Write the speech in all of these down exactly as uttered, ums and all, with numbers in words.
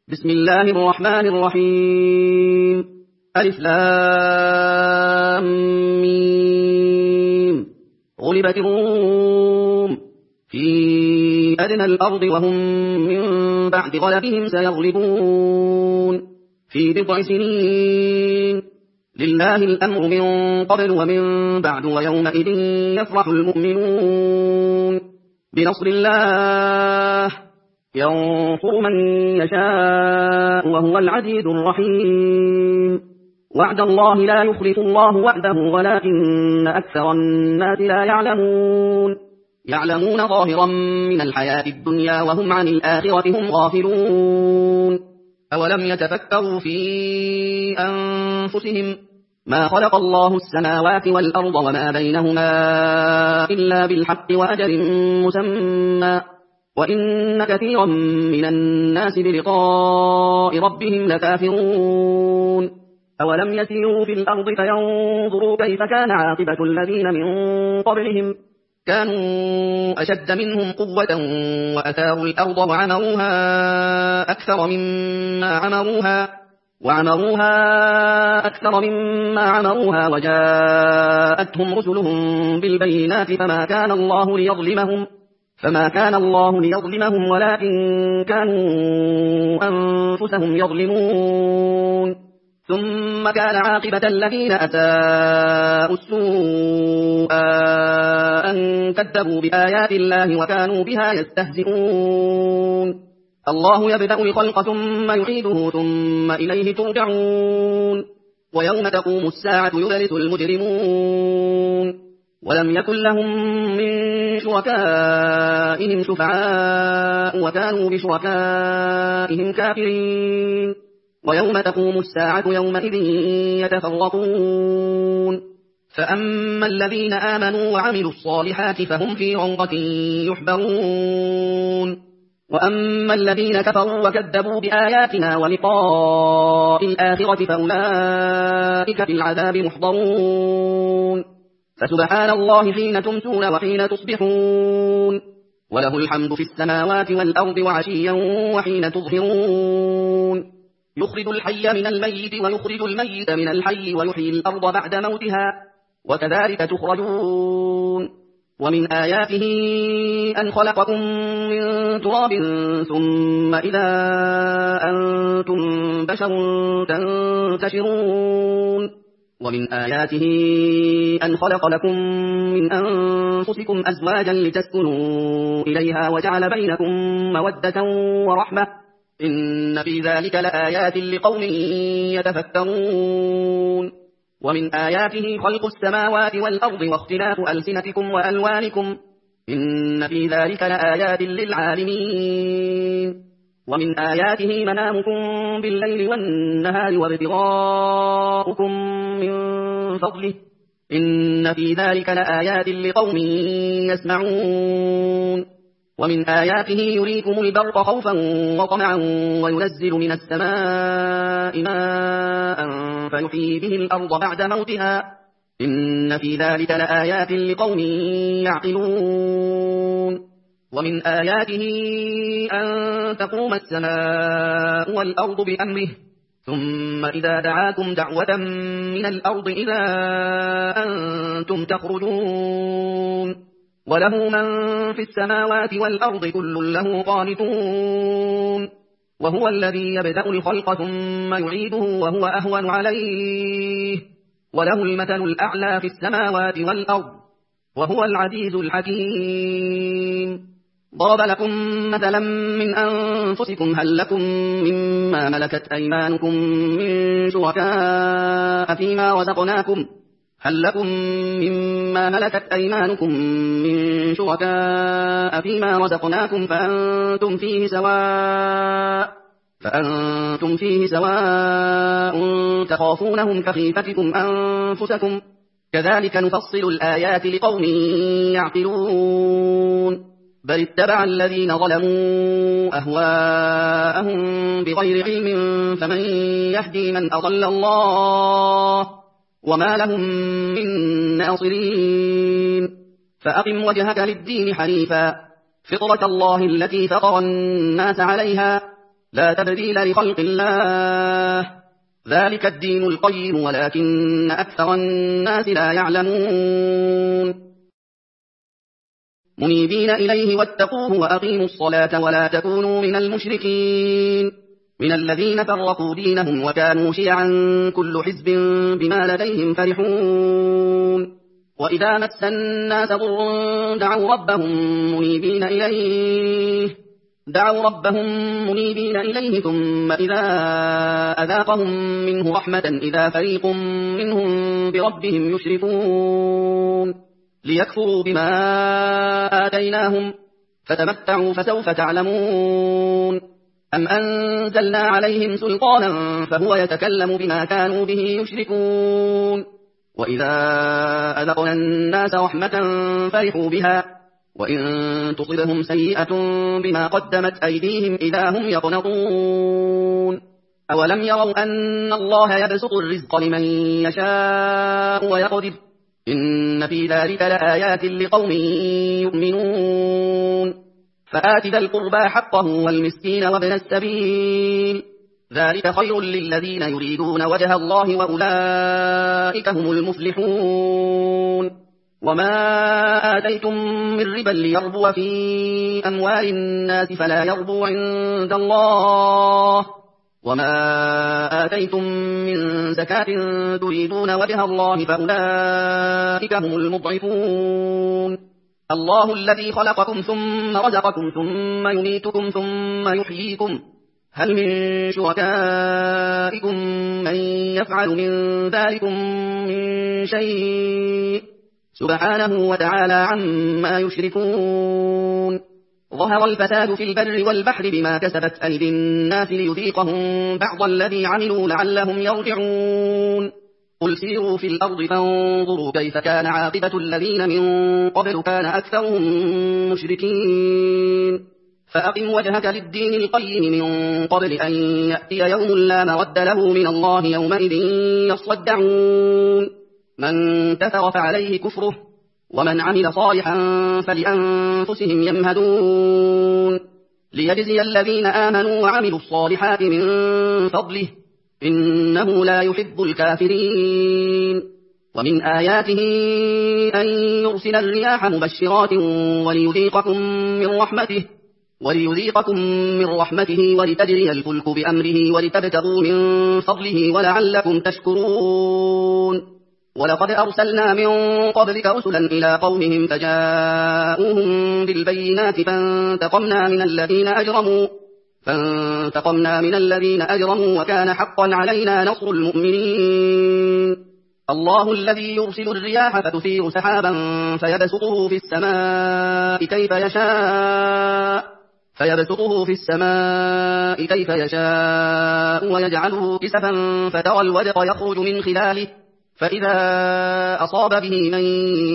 بسم الله الرحمن الرحيم. ألف لام ميم. غلبت الروم في أدنى الأرض وهم من بعد غلبهم سيغلبون في بضع سنين. لله الأمر من قبل ومن بعد ويومئذ يفرح المؤمنون بنصر الله ينصر من يشاء وهو العزيز الرحيم. وعد الله لا يخلف الله وعده ولكن أكثر الناس لا يعلمون يعلمون ظاهرا من الحياة الدنيا وهم عن الآخرة هم غافلون. أولم يتفكروا في أنفسهم ما خلق الله السماوات والأرض وما بينهما إلا بالحق وأجل مسمى وإن كثيرا من الناس بلقاء ربهم لكافرون. أولم يسيروا في الأرض فينظروا كيف كان عاقبة الذين من قبلهم كانوا أشد منهم قوة وأثاروا الأرض وعمروها أكثر مما عمروها وعمروها أكثر مما عمروها وجاءتهم رسلهم بالبينات فما كان الله ليظلمهم فما كان الله ليظلمهم ولكن كانوا أنفسهم يظلمون. ثم كان عاقبة الذين أساءوا السوء أن كذبوا بآيات الله وكانوا بها يستهزئون. الله يبدأ الخلق ثم يعيده ثم إليه ترجعون. ويوم تقوم الساعة يبلس المجرمون ولم يكن لهم من شركائهم شفعاء وكانوا بشركائهم كافرين. ويوم تقوم الساعة يومئذ يتفرقون. فأما الذين آمنوا وعملوا الصالحات فهم في روضة يحبرون. وأما الذين كفروا وكذبوا بآياتنا ولقاء الآخرة فأولئك في العذاب محضرون. فسبحان الله حين تمسون وحين تصبحون وله الحمد في السماوات والأرض وعشيا وحين تظهرون. يخرج الحي من الميت ويخرج الميت من الحي ويحيي الأرض بعد موتها وكذلك تخرجون. ومن آياته أن خلقكم من تراب ثم إذا أنتم بشر تنتشرون. ومن آياته أن خلق لكم من أنفسكم أزواجا لتسكنوا إليها وجعل بينكم مودة ورحمة إن في ذلك لآيات لقوم يتفكرون. ومن آياته خلق السماوات والأرض واختلاف ألسنتكم وألوانكم إن في ذلك لآيات للعالمين. ومن آياته منامكم بالليل والنهار وابتغاؤكم من فضله إن في ذلك لآيات لقوم يسمعون. ومن آياته يريكم البرق خوفا وطمعا وينزل من السماء ماء فيحيي به الأرض بعد موتها إن في ذلك لآيات لقوم يعقلون. ومن آياته أن تقوم السماء والأرض بأمره ثم إذا دعاكم دعوة من الأرض إذا أنتم تخرجون. وله من في السماوات والأرض كل له قانتون. وهو الذي يبدأ الخلق ثم يعيده وهو أهون عليه وله المثل الأعلى في السماوات والأرض وهو العزيز الحكيم. ضرب لكم مثلا من أنفسكم هل لكم مما ملكت أيمانكم من شركاء فيما رزقناكم هل لكم مما ملكت أيمانكم من شركاء فيما رزقناكم فأنتم فيه سواء فأنتم فيه سواء تخافونهم كخيفتكم أنفسكم كذلك نفصل الآيات لقوم يعقلون. بل اتبع الذين ظلموا أهواءهم بغير علم فمن يهدي من أضل الله وما لهم من ناصرين. فأقم وجهك للدين حنيفا فطرة الله التي فطر الناس عليها لا تبديل لخلق الله، ذلك الدين القيم ولكن أكثر الناس لا يعلمون. منيبين إليه واتقوه وأقيموا الصلاة ولا تكونوا من المشركين من الذين فرقوا دينهم وكانوا شيعا كل حزب بما لديهم فرحون. وإذا مس الناس ضر دعوا ربهم منيبين إليه دعوا ربهم منيبين إليه ثم إذا أذاقهم منه رحمة إذا فريق منهم بربهم يشركون ليكفروا بما آتيناهم فتمتعوا فسوف تعلمون. أم أنزلنا عليهم سلطانا فهو يتكلم بما كانوا به يشركون. وإذا أذقنا الناس رحمة فرحوا بها وإن تصبهم سيئة بما قدمت أيديهم إذا هم يقنطون. أولم يروا أن الله يبسط الرزق لمن يشاء ويقدر إن في ذلك لآيات لقوم يؤمنون. فآت ذا القربى حقه والمسكين وابن السبيل ذلك خير للذين يريدون وجه الله وأولئك هم المفلحون. وما آتيتم من ربا ليربو في أموال الناس فلا يربو عند الله وما آتيتم من زكاة تريدون وجه الله فأولئك هم المضعفون. الله الذي خلقكم ثم رزقكم ثم يميتكم ثم يحييكم هل من شركائكم من يفعل من ذلكم من شيء سبحانه وتعالى عما يشركون. ظهر الفساد في البر والبحر بما كسبت أيدي الناس ليذيقهم بعض الذي عملوا لعلهم يرجعون. قل سيروا في الأرض فانظروا كيف كان عاقبة الذين من قبل كان أكثرهم مشركين. فأقم وجهك للدين القيم من قبل أن يأتي يوم لا مرد له من الله يومئذ يصدعون. من كفر فعليه كفره ومن عمل صالحا فلأنفسهم يمهدون ليجزي الذين آمنوا وعملوا الصالحات من فضله إنه لا يحب الكافرين. ومن آياته أن يرسل الرياح مبشرات وليذيقكم من رحمته وليذيقكم من رحمته ولتجري الفلك بأمره ولتبتغوا من فضله ولعلكم تشكرون. ولقد أرسلنا من قبلك رسلا إلى قومهم فجاءوهم بالبينات فانتقمنا من الذين أجرموا فانتقمنا من الذين أجرموا وكان حقا علينا نصر المؤمنين. الله الذي يرسل الرياح فتثير سحابا فيبسطه في السماء كيف يشاء فيبسطه في السماء كيف يشاء ويجعله كسفا فترى الودق يخرج من خلاله فإذا أصاب به من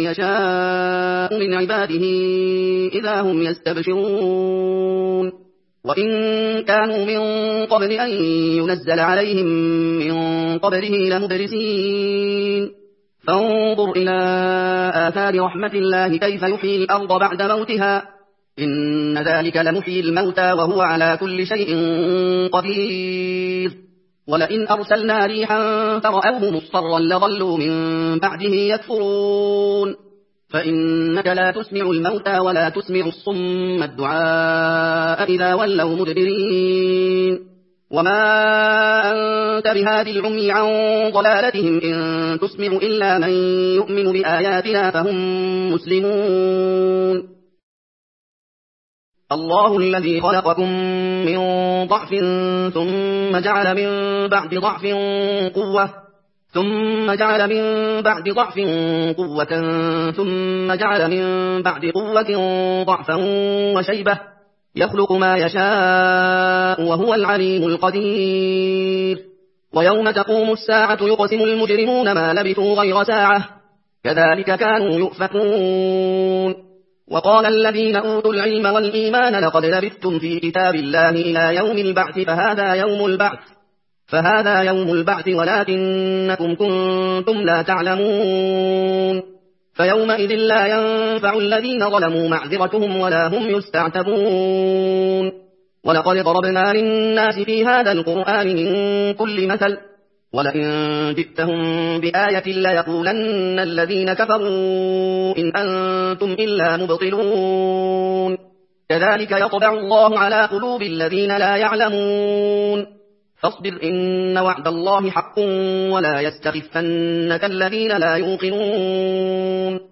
يشاء من عباده إذا هم يستبشرون. وإن كانوا من قبل أن ينزل عليهم من قبله لمبرسين. فانظر إلى آثار رحمة الله كيف يحيي الأرض بعد موتها إن ذلك لمحيي الموتى وهو على كل شيء قدير. ولئن أرسلنا ريحا فرأوه مصفرا لظلوا من بعده يكفرون. فإنك لا تسمع الموتى ولا تسمع الصم الدعاء إذا ولوا مدبرين. وما أنت بهاد العمي عن ضلالتهم إن تسمع إلا من يؤمن بآياتنا فهم مسلمون. الله الذي خلقكم من ضعف ثم جعل من بعد ضعف قوة ثم جعل من بعد ضعف قوة ثم جعل من بعد قوة ضعفا وشيبة يخلق ما يشاء وهو العليم القدير. ويوم تقوم الساعة يقسم المجرمون ما لبثوا غير ساعة كذلك كانوا يؤفكون. وقال الذين أوتوا العلم والإيمان لقد لبثتم في كتاب الله إلى يوم البعث فهذا يوم البعث فهذا يوم البعث ولكنكم كنتم لا تعلمون. فيومئذ لا ينفع الذين ظلموا معذرتهم ولا هم يستعتبون. ولقد ضربنا للناس في هذا القرآن من كل مثل ولئن جئتهم بآية ليقولن الذين كفروا إن أنتم إلا مبطلون كذلك يطبع الله على قلوب الذين لا يعلمون فاصبر إن وعد الله حق ولا يستخفنك الذين لا يوقنون